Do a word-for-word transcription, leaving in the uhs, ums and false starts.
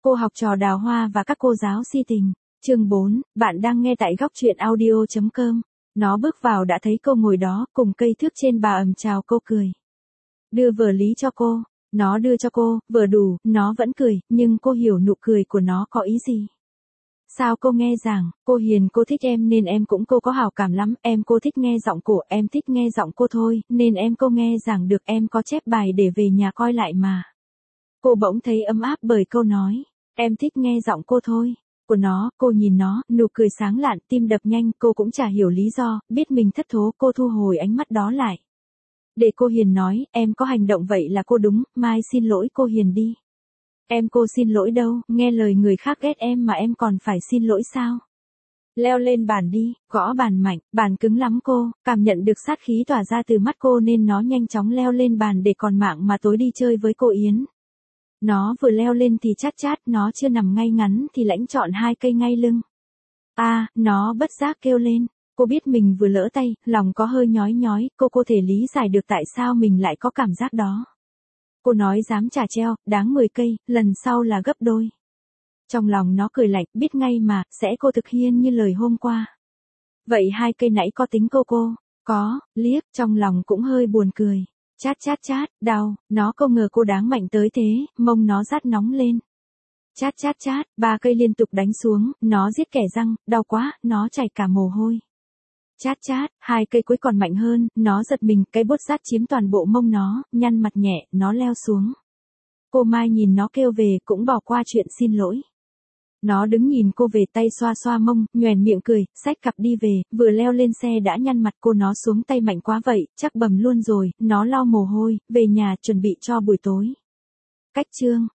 Cô học trò Đào Hoa và các cô giáo si tình. Chương bốn, bạn đang nghe tại góc truyện audio chấm com. Nó bước vào đã thấy cô ngồi đó, cùng cây thước trên bà ầm chào cô cười. Đưa vở lý cho cô, nó đưa cho cô, vừa đủ, nó vẫn cười, nhưng cô hiểu nụ cười của nó có ý gì. Sao cô nghe giảng, cô hiền cô thích em nên em cũng cô có hảo cảm lắm, em cô thích nghe giọng của em thích nghe giọng cô thôi, nên em cô nghe giảng được em có chép bài để về nhà coi lại mà. Cô bỗng thấy ấm áp bởi câu nói, em thích nghe giọng cô thôi. Của nó, cô nhìn nó, nụ cười sáng lạn, tim đập nhanh, cô cũng chả hiểu lý do, biết mình thất thố, cô thu hồi ánh mắt đó lại. Để cô hiền nói, em có hành động vậy là cô đúng, mai xin lỗi cô hiền đi. Em cô xin lỗi đâu, nghe lời người khác ghét em mà em còn phải xin lỗi sao? Leo lên bàn đi, gõ bàn mạnh, bàn cứng lắm cô, cảm nhận được sát khí tỏa ra từ mắt cô nên nó nhanh chóng leo lên bàn để còn mạng mà tối đi chơi với cô Yến. Nó vừa leo lên thì chát chát, nó chưa nằm ngay ngắn thì lãnh chọn hai cây ngay lưng. A, à, nó bất giác kêu lên. Cô biết mình vừa lỡ tay, lòng có hơi nhói nhói, cô cô thể lý giải được tại sao mình lại có cảm giác đó. Cô nói dám trả treo, đáng mười cây, lần sau là gấp đôi. Trong lòng nó cười lạnh, biết ngay mà, sẽ cô thực hiện như lời hôm qua. Vậy hai cây nãy có tính cô cô? Có, liếc, trong lòng cũng hơi buồn cười. Chát chát chát, đau, nó không ngờ cô đáng mạnh tới thế, mông nó rát nóng lên. Chát chát chát, ba cây liên tục đánh xuống, nó giết kẻ răng, đau quá, nó chảy cả mồ hôi. Chát chát, hai cây cuối còn mạnh hơn, nó giật mình, cái bút rát chiếm toàn bộ mông nó, nhăn mặt nhẹ, nó leo xuống. Cô Mai nhìn nó kêu về, cũng bỏ qua chuyện xin lỗi. Nó đứng nhìn cô về tay xoa xoa mông, nhoẻn miệng cười, xách cặp đi về, vừa leo lên xe đã nhăn mặt cô nó xuống tay mạnh quá vậy, chắc bầm luôn rồi, nó lau mồ hôi, về nhà chuẩn bị cho buổi tối. Cách chương.